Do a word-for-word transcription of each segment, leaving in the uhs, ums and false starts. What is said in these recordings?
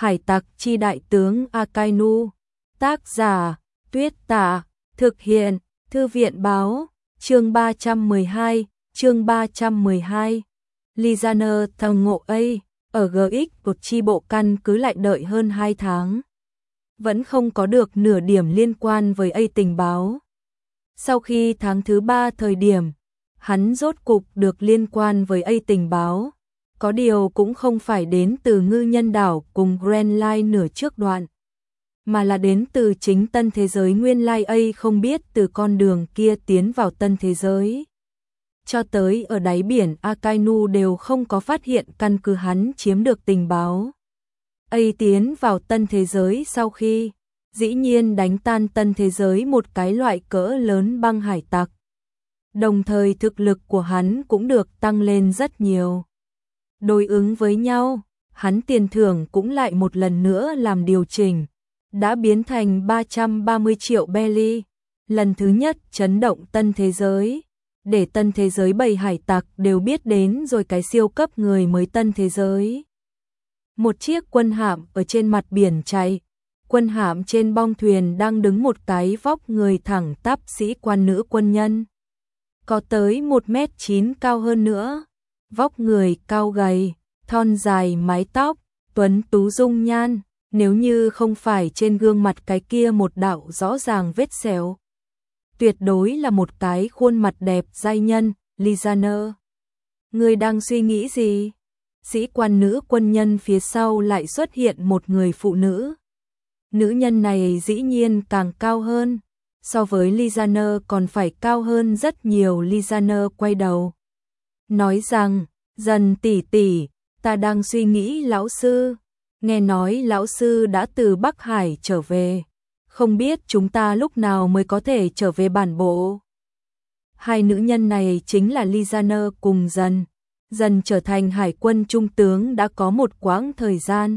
Hải tặc chi đại tướng Akainu. Tác giả Tuyết Tả. Thực hiện Thư viện báo. Chương ba trăm mười hai. Chương ba trăm mười hai. Lizaner thằng ngộ A. Ở giê ích một chi bộ căn cứ lại đợi hơn hai tháng. Vẫn không có được nửa điểm liên quan với A tình báo. Sau khi tháng thứ ba thời điểm, hắn rốt cục được liên quan với A tình báo. Có điều cũng không phải đến từ ngư nhân đảo cùng Grand Line nửa trước đoạn, mà là đến từ chính tân thế giới nguyên lai A không biết từ con đường kia tiến vào tân thế giới. Cho tới ở đáy biển Akainu đều không có phát hiện căn cứ hắn chiếm được tình báo. A tiến vào tân thế giới sau khi, dĩ nhiên đánh tan tân thế giới một cái loại cỡ lớn băng hải tặc. Đồng thời thực lực của hắn cũng được tăng lên rất nhiều. Đối ứng với nhau, hắn tiền thưởng cũng lại một lần nữa làm điều chỉnh, đã biến thành ba trăm ba mươi triệu belly, lần thứ nhất chấn động tân thế giới, để tân thế giới bầy hải tặc đều biết đến rồi cái siêu cấp người mới tân thế giới. Một chiếc quân hạm ở trên mặt biển chạy, quân hạm trên bong thuyền đang đứng một cái vóc người thẳng tắp sĩ quan nữ quân nhân. Có tới một mét chín cao hơn nữa, vóc người cao gầy, thon dài mái tóc, tuấn tú dung nhan, nếu như không phải trên gương mặt cái kia một đạo rõ ràng vết sẹo. Tuyệt đối là một cái khuôn mặt đẹp giai nhân, Lizaner. Người đang suy nghĩ gì? Sĩ quan nữ quân nhân phía sau lại xuất hiện một người phụ nữ. Nữ nhân này dĩ nhiên càng cao hơn, so với Lizaner còn phải cao hơn rất nhiều. Lizaner quay đầu, nói rằng, dần tỷ tỷ, ta đang suy nghĩ lão sư, nghe nói lão sư đã từ Bắc Hải trở về, không biết chúng ta lúc nào mới có thể trở về bản bộ. Hai nữ nhân này chính là Lizaner cùng Dần. Dần trở thành hải quân trung tướng đã có một quãng thời gian.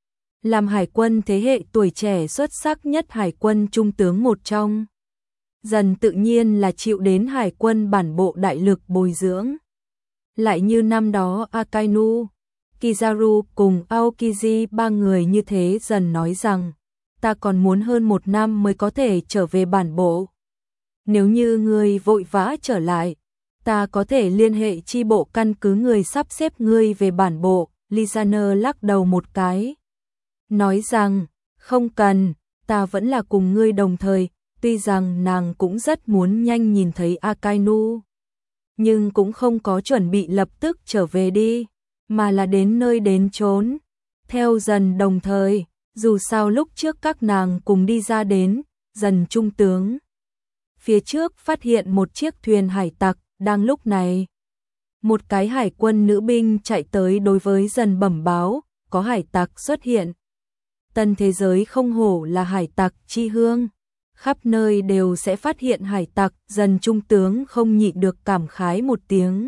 Làm hải quân thế hệ tuổi trẻ xuất sắc nhất hải quân trung tướng một trong. Dần tự nhiên là chịu đến hải quân bản bộ đại lực bồi dưỡng. Lại như năm đó Akainu, Kizaru cùng Aokiji ba người như thế. Dần nói rằng, ta còn muốn hơn một năm mới có thể trở về bản bộ. Nếu như ngươi vội vã trở lại, ta có thể liên hệ chi bộ căn cứ người sắp xếp ngươi về bản bộ. Lizaner lắc đầu một cái, nói rằng, không cần, ta vẫn là cùng ngươi đồng thời. Tuy rằng nàng cũng rất muốn nhanh nhìn thấy Akainu, nhưng cũng không có chuẩn bị lập tức trở về đi, mà là đến nơi đến chốn, theo Dần đồng thời. Dù sao lúc trước các nàng cùng đi ra đến, Dần trung tướng. Phía trước phát hiện một chiếc thuyền hải tặc, đang lúc này. Một cái hải quân nữ binh chạy tới đối với Dần bẩm báo, có hải tặc xuất hiện. Tân thế giới không hổ là hải tặc chi hương, khắp nơi đều sẽ phát hiện hải tặc. Dần trung tướng không nhịn được cảm khái một tiếng.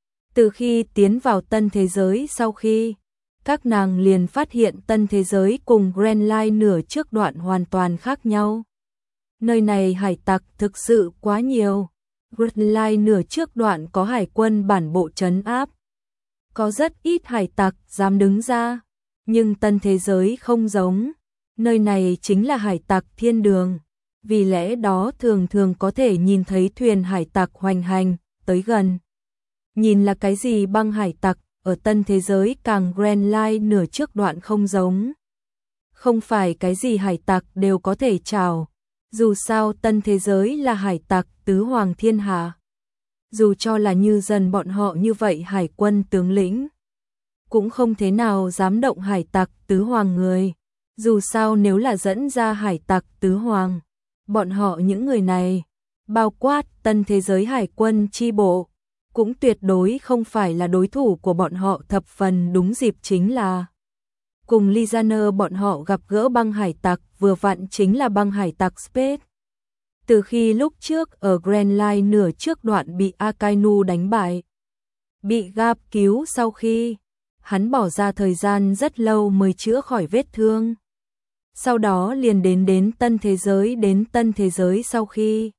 Từ khi tiến vào tân thế giới sau khi, các nàng liền phát hiện tân thế giới cùng Grand Line nửa trước đoạn hoàn toàn khác nhau. Nơi này hải tặc thực sự quá nhiều. Grand Line nửa trước đoạn có hải quân bản bộ trấn áp, có rất ít hải tặc dám đứng ra. Nhưng tân thế giới không giống, nơi này chính là hải tặc thiên đường, vì lẽ đó thường thường có thể nhìn thấy thuyền hải tặc hoành hành, tới gần. Nhìn là cái gì băng hải tặc, ở tân thế giới càng Grand Line nửa trước đoạn không giống. Không phải cái gì hải tặc đều có thể chào, dù sao tân thế giới là hải tặc tứ hoàng thiên hạ. Dù cho là như Dần bọn họ như vậy hải quân tướng lĩnh, cũng không thế nào dám động hải tặc tứ hoàng người. Dù sao nếu là dẫn ra hải tặc tứ hoàng, bọn họ những người này, bao quát tân thế giới hải quân chi bộ, cũng tuyệt đối không phải là đối thủ của bọn họ. Thập phần đúng dịp chính là cùng Lizaner bọn họ gặp gỡ băng hải tặc, vừa vặn chính là băng hải tặc Space. Từ khi lúc trước ở Grand Line nửa trước đoạn bị Akainu đánh bại, bị Gap cứu sau khi, hắn bỏ ra thời gian rất lâu mới chữa khỏi vết thương. Sau đó liền đến đến tân thế giới. Đến tân thế giới sau khi,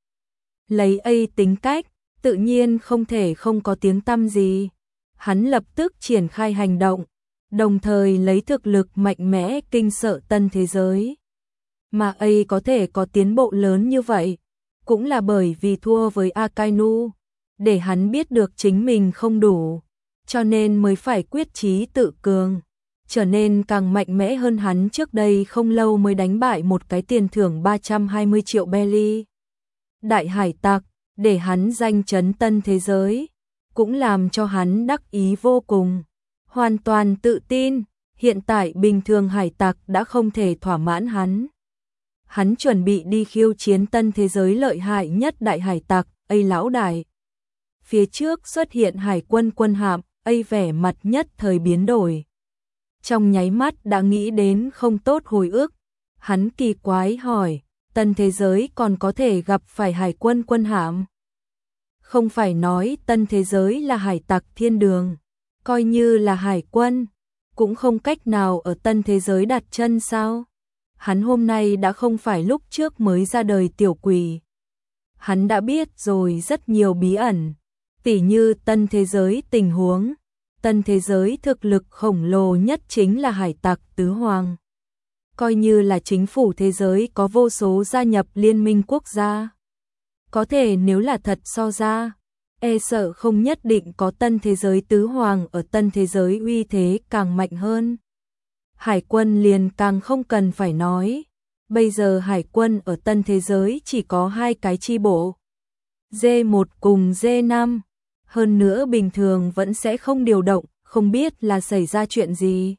lấy A tính cách, tự nhiên không thể không có tiếng tăm gì. Hắn lập tức triển khai hành động, đồng thời lấy thực lực mạnh mẽ kinh sợ tân thế giới. Mà ấy có thể có tiến bộ lớn như vậy, cũng là bởi vì thua với Akainu, để hắn biết được chính mình không đủ, cho nên mới phải quyết chí tự cường, trở nên càng mạnh mẽ hơn hắn trước đây không lâu mới đánh bại một cái tiền thưởng ba trăm hai mươi triệu belly. Đại hải tặc, để hắn danh chấn tân thế giới, cũng làm cho hắn đắc ý vô cùng, hoàn toàn tự tin, hiện tại bình thường hải tặc đã không thể thỏa mãn hắn. Hắn chuẩn bị đi khiêu chiến tân thế giới lợi hại nhất đại hải tặc, ấy lão đại. Phía trước xuất hiện hải quân quân hạm, ấy vẻ mặt nhất thời biến đổi. Trong nháy mắt đã nghĩ đến không tốt hồi ức, hắn kỳ quái hỏi, tân thế giới còn có thể gặp phải hải quân quân hạm? Không phải nói tân thế giới là hải tặc thiên đường, coi như là hải quân, cũng không cách nào ở tân thế giới đặt chân sao? Hắn hôm nay đã không phải lúc trước mới ra đời tiểu quỷ. Hắn đã biết rồi rất nhiều bí ẩn, tỉ như tân thế giới tình huống. Tân thế giới thực lực khổng lồ nhất chính là hải tặc tứ hoàng. Coi như là chính phủ thế giới có vô số gia nhập liên minh quốc gia. Có thể nếu là thật so ra, e sợ không nhất định có tân thế giới tứ hoàng ở tân thế giới uy thế càng mạnh hơn. Hải quân liền càng không cần phải nói. Bây giờ hải quân ở tân thế giới chỉ có hai cái chi bộ. D một cùng D năm. Hơn nữa bình thường vẫn sẽ không điều động, không biết là xảy ra chuyện gì.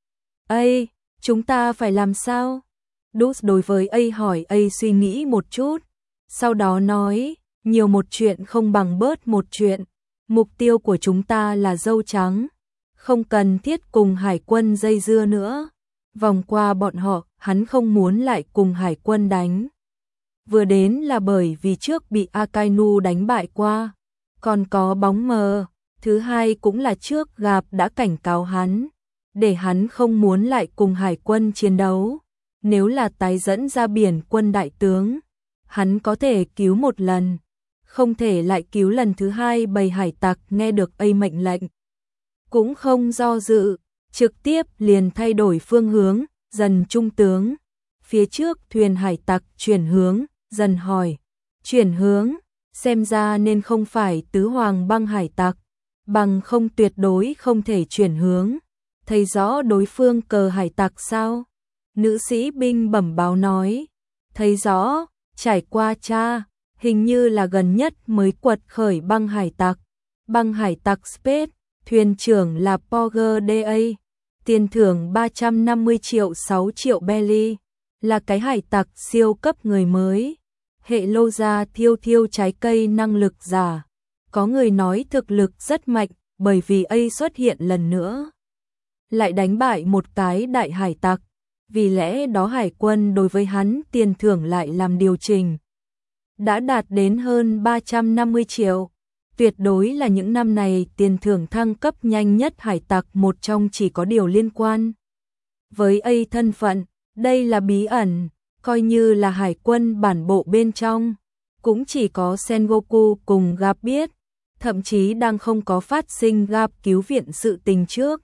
Ây, chúng ta phải làm sao? Đút đối với A hỏi A suy nghĩ một chút. Sau đó nói, nhiều một chuyện không bằng bớt một chuyện. Mục tiêu của chúng ta là dâu trắng. Không cần thiết cùng hải quân dây dưa nữa. Vòng qua bọn họ, hắn không muốn lại cùng hải quân đánh. Vừa đến là bởi vì trước bị Akainu đánh bại qua. Còn có bóng mờ, thứ hai cũng là trước gặp đã cảnh cáo hắn, để hắn không muốn lại cùng hải quân chiến đấu. Nếu là tái dẫn ra biển quân đại tướng, hắn có thể cứu một lần, không thể lại cứu lần thứ hai. Bầy hải tặc nghe được A mệnh lệnh, cũng không do dự, trực tiếp liền thay đổi phương hướng, dần trung tướng. Phía trước thuyền hải tặc chuyển hướng, dần hỏi, chuyển hướng. Xem ra nên không phải tứ hoàng băng hải tặc, bằng không tuyệt đối không thể chuyển hướng. Thấy rõ đối phương cờ hải tặc sao? Nữ sĩ binh bẩm báo nói. Thấy rõ, trải qua cha, hình như là gần nhất mới quật khởi băng hải tặc. Băng hải tặc Space, thuyền trưởng là Porger đê a, tiền thưởng ba trăm năm mươi triệu sáu triệu belly, là cái hải tặc siêu cấp người mới. Hệ lô ra thiêu thiêu trái cây năng lực giả. Có người nói thực lực rất mạnh, bởi vì A xuất hiện lần nữa. Lại đánh bại một cái đại hải tặc. Vì lẽ đó hải quân đối với hắn tiền thưởng lại làm điều chỉnh. Đã đạt đến hơn ba trăm năm mươi triệu. Tuyệt đối là những năm này tiền thưởng thăng cấp nhanh nhất hải tặc một trong, chỉ có điều liên quan với A thân phận, đây là bí ẩn. Coi như là hải quân bản bộ bên trong, cũng chỉ có Sengoku cùng Garp biết, thậm chí đang không có phát sinh Garp cứu viện sự tình trước.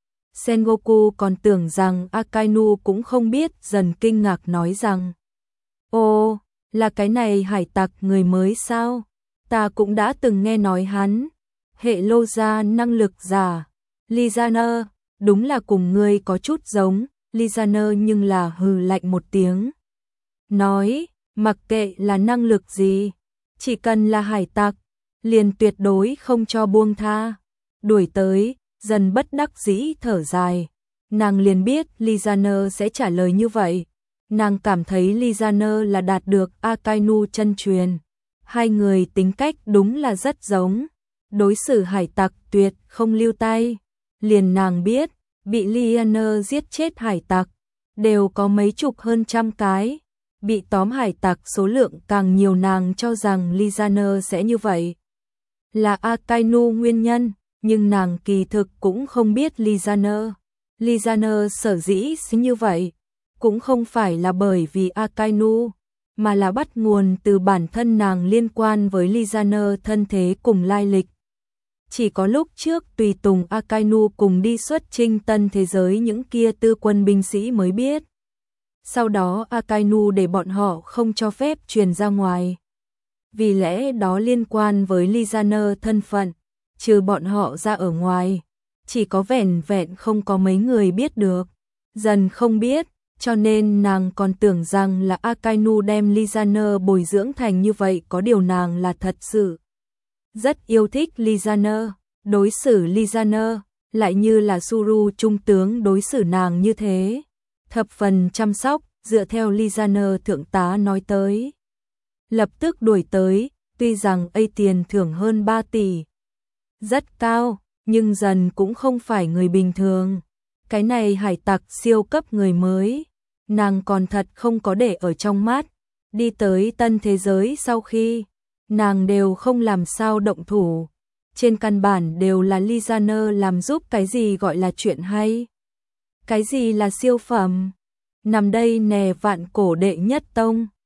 Sengoku còn tưởng rằng Akainu cũng không biết, dần kinh ngạc nói rằng, ồ, là cái này hải tặc người mới sao? Ta cũng đã từng nghe nói hắn. Hệ lô ra năng lực giả, Lizaner, đúng là cùng ngươi có chút giống. Lizaner nhưng là hừ lạnh một tiếng. Nói, mặc kệ là năng lực gì, chỉ cần là hải tặc, liền tuyệt đối không cho buông tha. Đuổi tới, dần bất đắc dĩ thở dài. Nàng liền biết Lizaner sẽ trả lời như vậy. Nàng cảm thấy Lizaner là đạt được Akainu chân truyền. Hai người tính cách đúng là rất giống. Đối xử hải tặc tuyệt không lưu tay. Liền nàng biết, bị Lizaner giết chết hải tặc, đều có mấy chục hơn trăm cái. Bị tóm hải tặc số lượng càng nhiều, nàng cho rằng Lizaner sẽ như vậy. Là Akainu nguyên nhân, nhưng nàng kỳ thực cũng không biết Lizaner. Lizaner sở dĩ như vậy, cũng không phải là bởi vì Akainu, mà là bắt nguồn từ bản thân nàng liên quan với Lizaner thân thế cùng lai lịch. Chỉ có lúc trước tùy tùng Akainu cùng đi xuất chinh tân thế giới những kia tư quân binh sĩ mới biết. Sau đó Akainu để bọn họ không cho phép truyền ra ngoài. Vì lẽ đó liên quan với Lizaner thân phận, trừ bọn họ ra ở ngoài, chỉ có vẻn vẹn không có mấy người biết được. Dần không biết, cho nên nàng còn tưởng rằng là Akainu đem Lizaner bồi dưỡng thành như vậy, có điều nàng là thật sự rất yêu thích Lizaner, đối xử Lizaner lại như là Suru trung tướng đối xử nàng như thế, thập phần chăm sóc, dựa theo Lizaner thượng tá nói tới. Lập tức đuổi tới, tuy rằng A tiền thưởng hơn ba tỷ, rất cao, nhưng Dần cũng không phải người bình thường. Cái này hải tặc siêu cấp người mới, nàng còn thật không có để ở trong mắt. Đi tới tân thế giới sau khi, nàng đều không làm sao động thủ. Trên căn bản đều là Lizaner làm giúp. Cái gì gọi là chuyện hay? Cái gì là siêu phẩm? Nằm đây nè vạn cổ đệ nhất tông.